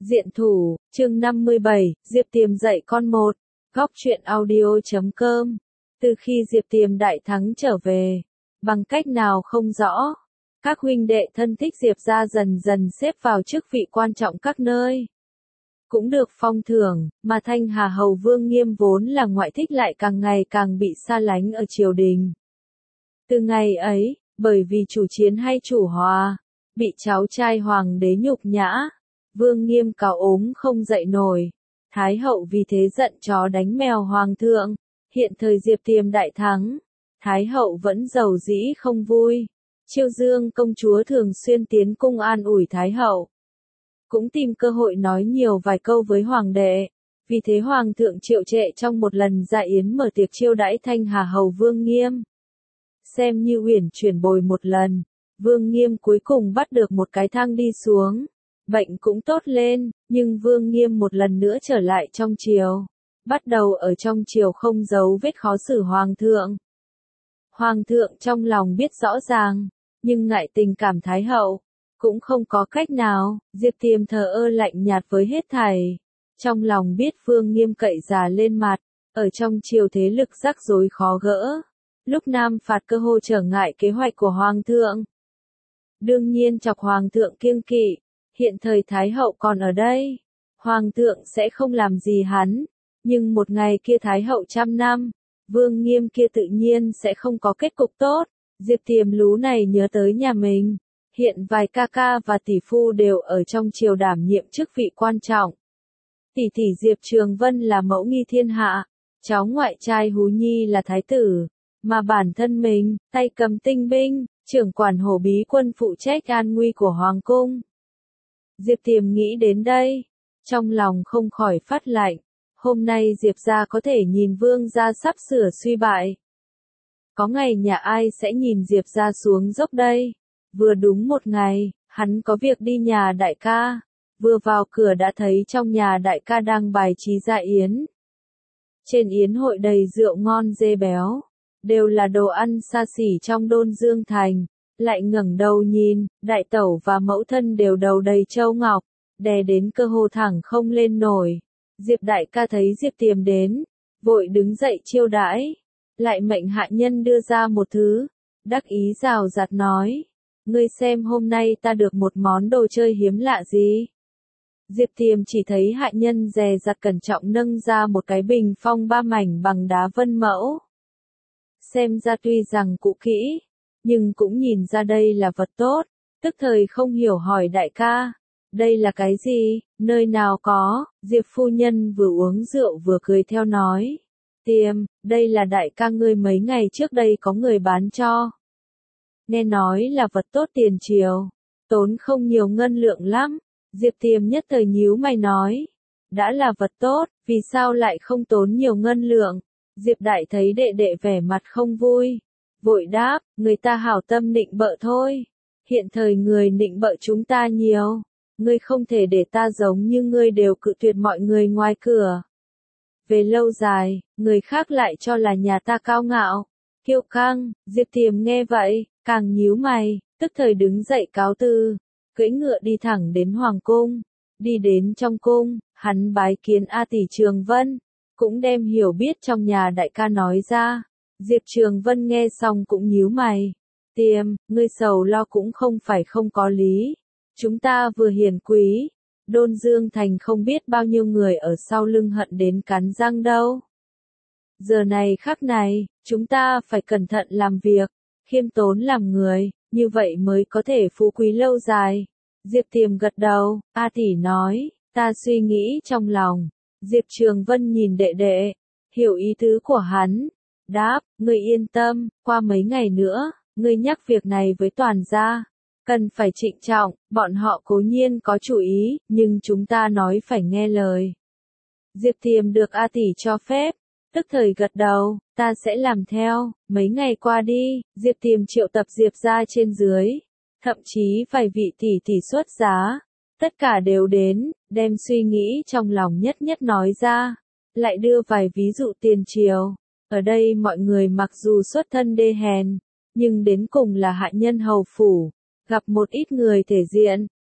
Diện thủ, chương 57, Diệp Tiềm dạy con một. Góc truyện audio.com. Từ khi Diệp Tiềm đại thắng trở về, bằng cách nào không rõ, các huynh đệ thân thích Diệp gia dần dần xếp vào chức vị quan trọng các nơi. Cũng được phong thưởng, mà Thanh Hà Hầu Vương Nghiêm vốn là ngoại thích lại càng ngày càng bị xa lánh ở triều đình. Từ ngày ấy, bởi vì chủ chiến hay chủ hòa, bị cháu trai hoàng đế nhục nhã, Vương Nghiêm cáo ốm không dậy nổi. Thái hậu vì thế giận chó đánh mèo hoàng thượng. Hiện thời Diệp Tiềm đại thắng, Thái hậu vẫn giàu dĩ không vui. Chiêu Dương công chúa thường xuyên tiến cung an ủi Thái hậu, cũng tìm cơ hội nói nhiều vài câu với hoàng đệ. Vì thế hoàng thượng triệu trệ trong một lần dạ yến mở tiệc chiêu đãi Thanh Hà Hầu Vương Nghiêm. Xem như uyển chuyển bồi một lần, Vương Nghiêm cuối cùng bắt được một cái thang đi xuống. Bệnh cũng tốt lên, nhưng Vương Nghiêm một lần nữa trở lại trong triều. Bắt đầu ở trong triều không giấu vết khó xử hoàng thượng. Hoàng thượng trong lòng biết rõ ràng, nhưng ngại tình cảm Thái hậu, cũng không có cách nào. Diệp Tiềm thờ ơ lạnh nhạt với hết thảy. Trong lòng biết Vương Nghiêm cậy già lên mặt, ở trong triều thế lực rắc rối khó gỡ. Lúc Nam phạt cơ hồ trở ngại kế hoạch của hoàng thượng. Đương nhiên chọc hoàng thượng kiêng kỵ. Hiện thời Thái hậu còn ở đây, hoàng thượng sẽ không làm gì hắn, nhưng một ngày kia Thái hậu 100 năm, Vương Nghiêm kia tự nhiên sẽ không có kết cục tốt. Diệp Tiềm lú này nhớ tới nhà mình, hiện vài ca ca và tỷ phu đều ở trong triều đảm nhiệm chức vị quan trọng. Tỷ tỷ Diệp Trường Vân là mẫu nghi thiên hạ, cháu ngoại trai Hú Nhi là thái tử, mà bản thân mình, tay cầm tinh binh, trưởng quản hổ bí quân phụ trách an nguy của hoàng cung. Diệp Tiềm nghĩ đến đây, trong lòng không khỏi phát lạnh. Hôm nay Diệp gia có thể nhìn Vương gia sắp sửa suy bại. Có ngày nhà ai sẽ nhìn Diệp gia xuống dốc đây? Vừa đúng một ngày, hắn có việc đi nhà đại ca. Vừa vào cửa đã thấy trong nhà đại ca đang bài trí dạ yến. Trên yến hội đầy rượu ngon dê béo, đều là đồ ăn xa xỉ trong Đôn Dương Thành. Lại ngẩng đầu nhìn, đại tẩu và mẫu thân đều đầu đầy châu ngọc, đè đến cơ hồ thẳng không lên nổi. Diệp đại ca thấy Diệp Tiềm đến, vội đứng dậy chiêu đãi, lại mệnh hạ nhân đưa ra một thứ, đắc ý rào rạt nói, ngươi xem hôm nay ta được một món đồ chơi hiếm lạ gì. Diệp Tiềm chỉ thấy hạ nhân dè dặt cẩn trọng nâng ra một cái bình phong 3 mảnh bằng đá vân mẫu. Xem ra tuy rằng cũ kỹ, nhưng cũng nhìn ra đây là vật tốt, tức thời không hiểu hỏi đại ca, đây là cái gì, nơi nào có. Diệp phu nhân vừa uống rượu vừa cười theo nói, Tiềm, đây là đại ca ngươi mấy ngày trước đây có người bán cho. Nghe nói là vật tốt tiền triều, tốn không nhiều ngân lượng lắm. Diệp Tiềm nhất thời nhíu mày nói, đã là vật tốt, vì sao lại không tốn nhiều ngân lượng. Diệp đại thấy đệ đệ vẻ mặt không vui, vội đáp, người ta hảo tâm nịnh bợ thôi. Hiện thời người nịnh bợ chúng ta nhiều, ngươi không thể để ta giống như ngươi đều cự tuyệt mọi người ngoài cửa. Về lâu dài, người khác lại cho là nhà ta cao ngạo, kiêu căng. Diệp Tiềm nghe vậy, càng nhíu mày, tức thời đứng dậy cáo từ, cưỡi ngựa đi thẳng đến hoàng cung. Đi đến trong cung, hắn bái kiến A tỷ Trường Vân, cũng đem hiểu biết trong nhà đại ca nói ra. Diệp Trường Vân nghe xong cũng nhíu mày. Tiềm, ngươi sầu lo cũng không phải không có lý. Chúng ta vừa hiền quý, Đôn Dương Thành không biết bao nhiêu người ở sau lưng hận đến cắn răng đâu. Giờ này khắc này, chúng ta phải cẩn thận làm việc, khiêm tốn làm người, như vậy mới có thể phú quý lâu dài. Diệp Tiềm gật đầu, A tỷ nói, ta suy nghĩ trong lòng. Diệp Trường Vân nhìn đệ đệ, hiểu ý tứ của hắn. Đáp, ngươi yên tâm, qua mấy ngày nữa, ngươi nhắc việc này với toàn gia. Cần phải trịnh trọng, bọn họ cố nhiên có chủ ý, nhưng chúng ta nói phải nghe lời. Diệp Tiềm được A tỷ cho phép, tức thời gật đầu, ta sẽ làm theo. Mấy ngày qua đi, Diệp Tiềm triệu tập Diệp gia trên dưới, thậm chí vài vị tỷ tỷ xuất giá, tất cả đều đến, đem suy nghĩ trong lòng nhất nhất nói ra, lại đưa vài ví dụ tiền triều. Ở đây mọi người mặc dù xuất thân đê hèn, nhưng đến cùng là hạ nhân hầu phủ, gặp một ít người thể diện,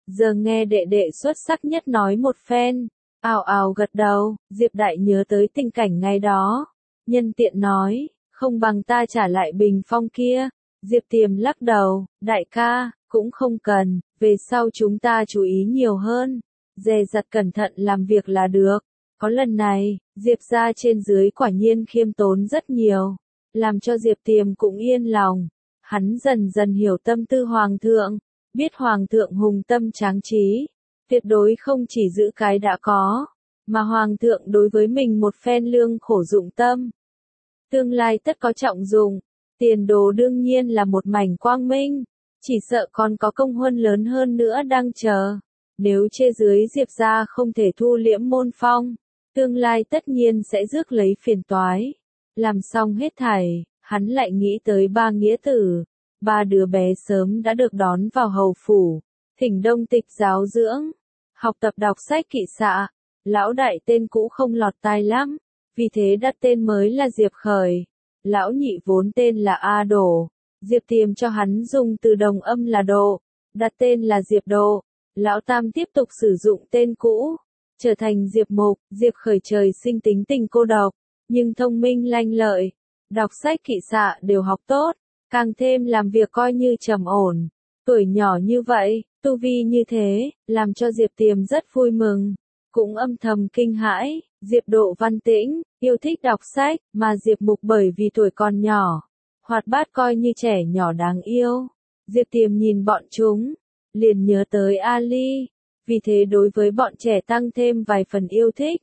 giờ nghe đệ đệ xuất sắc nhất nói một phen. Ào ào gật đầu, Diệp Đại nhớ tới tình cảnh ngày đó. Nhân tiện nói, không bằng ta trả lại bình phong kia. Diệp Tiềm lắc đầu, đại ca, cũng không cần, về sau chúng ta chú ý nhiều hơn. Dè dặt cẩn thận làm việc là được. Có lần này, Diệp gia trên dưới quả nhiên khiêm tốn rất nhiều, làm cho Diệp Tiềm cũng yên lòng. Hắn dần dần hiểu tâm tư Hoàng thượng, biết Hoàng thượng hùng tâm tráng trí, tuyệt đối không chỉ giữ cái đã có, mà Hoàng thượng đối với mình một phen lương khổ dụng tâm. Tương lai tất có trọng dụng, tiền đồ đương nhiên là một mảnh quang minh, chỉ sợ còn có công huân lớn hơn nữa đang chờ. Nếu trên dưới Diệp gia không thể thu liễm môn phong, tương lai tất nhiên sẽ rước lấy phiền toái. Làm xong hết thảy, hắn lại nghĩ tới ba nghĩa tử. Ba đứa bé sớm đã được đón vào hầu phủ, thỉnh đông tịch giáo dưỡng, học tập đọc sách kỵ xạ. Lão đại tên cũ không lọt tai lắm, vì thế đặt tên mới là Diệp Khởi. Lão nhị vốn tên là A Đổ, Diệp Tiềm cho hắn dùng từ đồng âm là Độ, đặt tên là Diệp Độ. Lão tam tiếp tục sử dụng tên cũ, trở thành Diệp Mục. Diệp Khởi trời sinh tính tình cô độc, nhưng thông minh lanh lợi, đọc sách kỵ xạ đều học tốt, càng thêm làm việc coi như trầm ổn. Tuổi nhỏ như vậy, tu vi như thế, làm cho Diệp Tiềm rất vui mừng, cũng âm thầm kinh hãi. Diệp Độ văn tĩnh, yêu thích đọc sách, mà Diệp Mục bởi vì tuổi còn nhỏ, hoạt bát coi như trẻ nhỏ đáng yêu. Diệp Tiềm nhìn bọn chúng, liền nhớ tới Ali, vì thế đối với bọn trẻ tăng thêm vài phần yêu thích.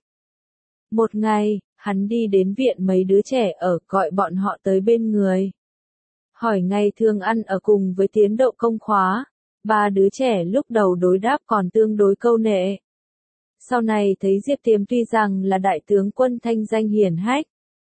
Một ngày, hắn đi đến viện mấy đứa trẻ ở, gọi bọn họ tới bên người. Hỏi ngày thường ăn ở cùng với tiến độ công khóa. Ba đứa trẻ lúc đầu đối đáp còn tương đối câu nệ. Sau này thấy Diệp Tiềm tuy rằng là đại tướng quân thanh danh hiển hách,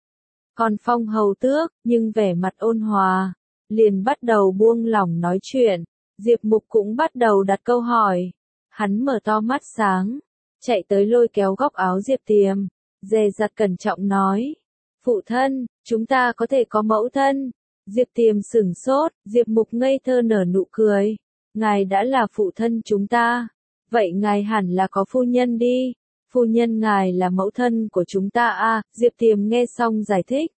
còn phong hầu tước, nhưng vẻ mặt ôn hòa, liền bắt đầu buông lỏng nói chuyện. Diệp Mục cũng bắt đầu đặt câu hỏi. Hắn mở to mắt sáng, chạy tới lôi kéo góc áo Diệp Tiềm, dè dặt cẩn trọng nói. Phụ thân, chúng ta có thể có mẫu thân. Diệp Tiềm sửng sốt, Diệp Mục ngây thơ nở nụ cười. Ngài đã là phụ thân chúng ta, vậy ngài hẳn là có phu nhân đi. Phu nhân ngài là mẫu thân của chúng ta à, Diệp Tiềm nghe xong giải thích.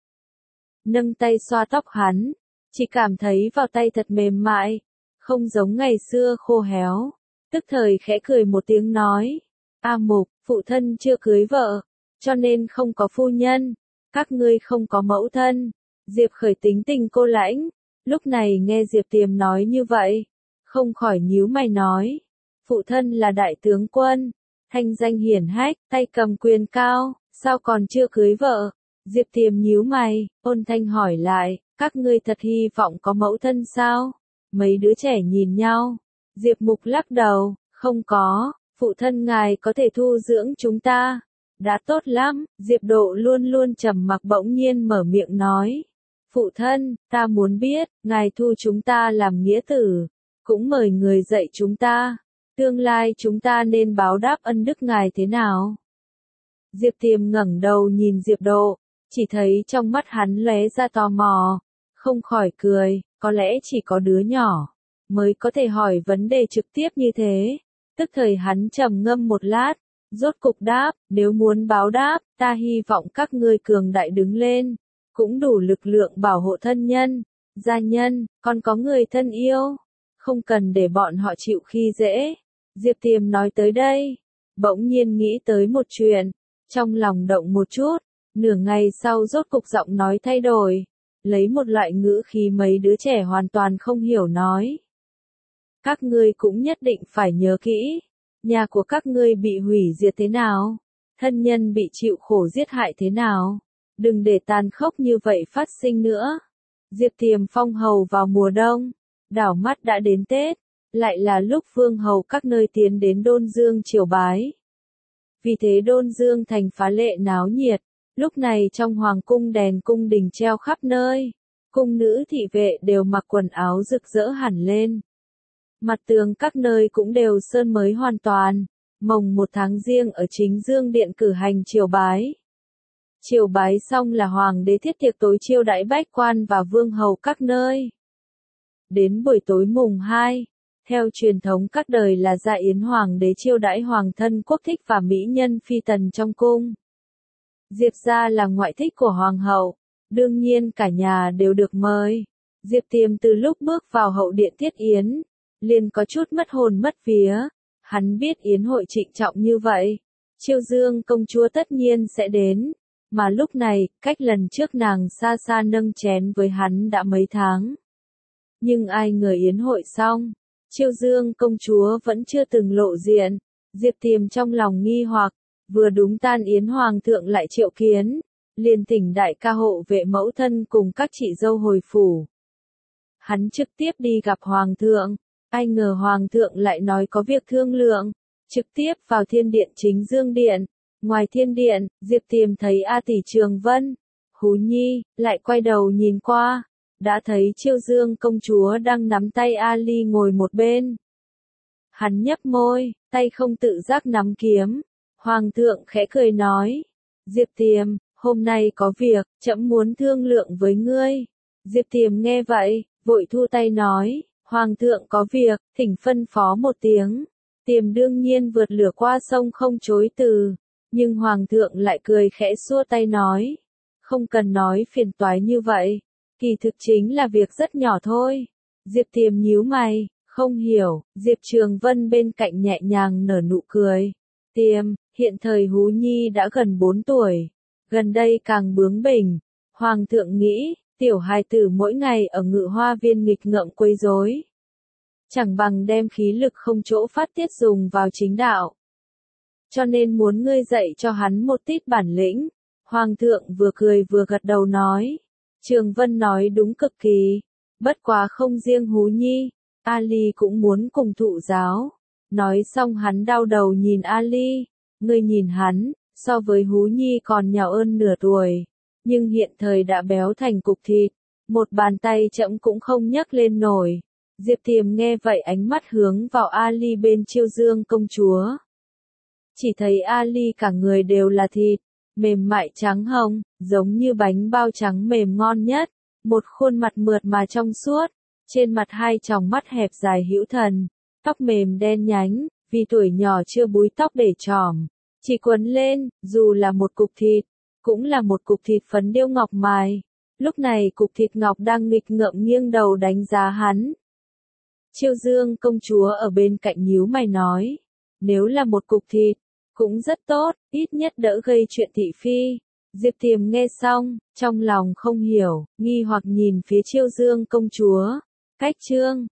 Nâng tay xoa tóc hắn, chỉ cảm thấy vào tay thật mềm mại, không giống ngày xưa khô héo. Tức thời khẽ cười một tiếng nói. A Mục, phụ thân chưa cưới vợ, cho nên không có phu nhân. Các ngươi không có mẫu thân. Diệp Khởi tính tình cô lãnh, lúc này nghe Diệp Tiềm nói như vậy, không khỏi nhíu mày nói. Phụ thân là đại tướng quân, thanh danh hiển hách, tay cầm quyền cao, sao còn chưa cưới vợ? Diệp Tiềm nhíu mày, ôn thanh hỏi lại, các ngươi thật hy vọng có mẫu thân sao? Mấy đứa trẻ nhìn nhau. Diệp Mục lắc đầu, không có, phụ thân ngài có thể thu dưỡng chúng ta. Đã tốt lắm. Diệp Độ luôn luôn trầm mặc bỗng nhiên mở miệng nói. Phụ thân, ta muốn biết, ngài thu chúng ta làm nghĩa tử, cũng mời người dạy chúng ta. Tương lai chúng ta nên báo đáp ân đức ngài thế nào? Diệp Tiềm ngẩng đầu nhìn Diệp Độ, chỉ thấy trong mắt hắn lóe ra tò mò, không khỏi cười, có lẽ chỉ có đứa nhỏ mới có thể hỏi vấn đề trực tiếp như thế. Tức thời hắn trầm ngâm một lát, rốt cục đáp, nếu muốn báo đáp, ta hy vọng các ngươi cường đại đứng lên, cũng đủ lực lượng bảo hộ thân nhân, gia nhân, còn có người thân yêu, không cần để bọn họ chịu khi dễ. Diệp Tiềm nói tới đây, bỗng nhiên nghĩ tới một chuyện, trong lòng động một chút, nửa ngày sau rốt cục giọng nói thay đổi, lấy một loại ngữ khí mấy đứa trẻ hoàn toàn không hiểu nói. Các ngươi cũng nhất định phải nhớ kỹ, nhà của các ngươi bị hủy diệt thế nào, thân nhân bị chịu khổ giết hại thế nào, đừng để tàn khốc như vậy phát sinh nữa. Diệp Tiềm phong hầu vào mùa đông, đảo mắt đã đến Tết, lại là lúc vương hầu các nơi tiến đến Đôn Dương triều bái. Vì thế Đôn Dương thành phá lệ náo nhiệt, lúc này trong hoàng cung đèn cung đình treo khắp nơi, cung nữ thị vệ đều mặc quần áo rực rỡ hẳn lên. Mặt tường các nơi cũng đều sơn mới hoàn toàn, mồng 1 tháng Giêng ở Chính Dương Điện cử hành triều bái. Triều bái xong là hoàng đế thiết tiệc tối chiêu đãi bách quan và vương hầu các nơi. Đến buổi tối mùng 2, Theo truyền thống các đời là Gia Yến Hoàng đế chiêu đãi hoàng thân quốc thích và mỹ nhân phi tần trong cung. Diệp gia là ngoại thích của hoàng hậu, đương nhiên cả nhà đều được mời. Diệp Tiềm từ lúc bước vào hậu điện tiết yến, liền có chút mất hồn mất vía. Hắn biết yến hội trịnh trọng như vậy, Chiêu Dương công chúa tất nhiên sẽ đến, mà lúc này, cách lần trước nàng xa xa nâng chén với hắn đã mấy tháng. Nhưng ai ngờ yến hội xong, Chiêu Dương công chúa vẫn chưa từng lộ diện. Diệp Tiềm trong lòng nghi hoặc, vừa đúng tan yến hoàng thượng lại triệu kiến, liền thỉnh đại ca hộ vệ mẫu thân cùng các chị dâu hồi phủ. Hắn trực tiếp đi gặp hoàng thượng, ai ngờ hoàng thượng lại nói có việc thương lượng, trực tiếp vào thiên điện chính dương điện. Ngoài thiên điện, Diệp Tiềm thấy A tỷ Trường Vân, Hú Nhi, lại quay đầu nhìn qua, đã thấy Chiêu Dương công chúa đang nắm tay Ali ngồi một bên. Hắn nhấp môi, tay không tự giác nắm kiếm. Hoàng thượng khẽ cười nói, Diệp Tiềm, hôm nay có việc, trẫm muốn thương lượng với ngươi. Diệp Tiềm nghe vậy, vội thu tay nói, Hoàng thượng có việc, thỉnh phân phó một tiếng. Tiềm đương nhiên vượt lửa qua sông không chối từ, nhưng Hoàng thượng lại cười khẽ xua tay nói, không cần nói phiền toái như vậy, kỳ thực chính là việc rất nhỏ thôi. Diệp Tiềm nhíu mày, không hiểu. Diệp Trường Vân bên cạnh nhẹ nhàng nở nụ cười. Tiềm, hiện thời Hú Nhi đã gần 4 tuổi, gần đây càng bướng bỉnh. Hoàng thượng nghĩ, tiểu hài tử mỗi ngày ở Ngự Hoa Viên nghịch ngợm quấy rối, chẳng bằng đem khí lực không chỗ phát tiết dùng vào chính đạo. Cho nên muốn ngươi dạy cho hắn một tít bản lĩnh. Hoàng thượng vừa cười vừa gật đầu nói. Trường Vân nói đúng cực kỳ. Bất quá không riêng Hú Nhi, Ali cũng muốn cùng thụ giáo. Nói xong hắn đau đầu nhìn Ali. Ngươi nhìn hắn, so với Hú Nhi còn nhỏ hơn nửa tuổi. Nhưng hiện thời đã béo thành cục thịt. Một bàn tay trẫm cũng không nhấc lên nổi. Diệp Tiềm nghe vậy ánh mắt hướng vào Ali bên Chiêu Dương công chúa. Chỉ thấy Ali cả người đều là thịt, mềm mại trắng hồng, giống như bánh bao trắng mềm ngon nhất. Một khuôn mặt mượt mà trong suốt, trên mặt hai tròng mắt hẹp dài hữu thần, tóc mềm đen nhánh, vì tuổi nhỏ chưa búi tóc để trỏm, chỉ quấn lên, dù là một cục thịt, cũng là một cục thịt phấn điêu ngọc mài. Lúc này cục thịt ngọc đang nghịch ngợm nghiêng đầu đánh giá hắn. Chiêu Dương công chúa ở bên cạnh nhíu mày nói, nếu là một cục thịt, cũng rất tốt, ít nhất đỡ gây chuyện thị phi. Diệp Tiềm nghe xong, trong lòng không hiểu, nghi hoặc nhìn phía Chiêu Dương công chúa. Cách chương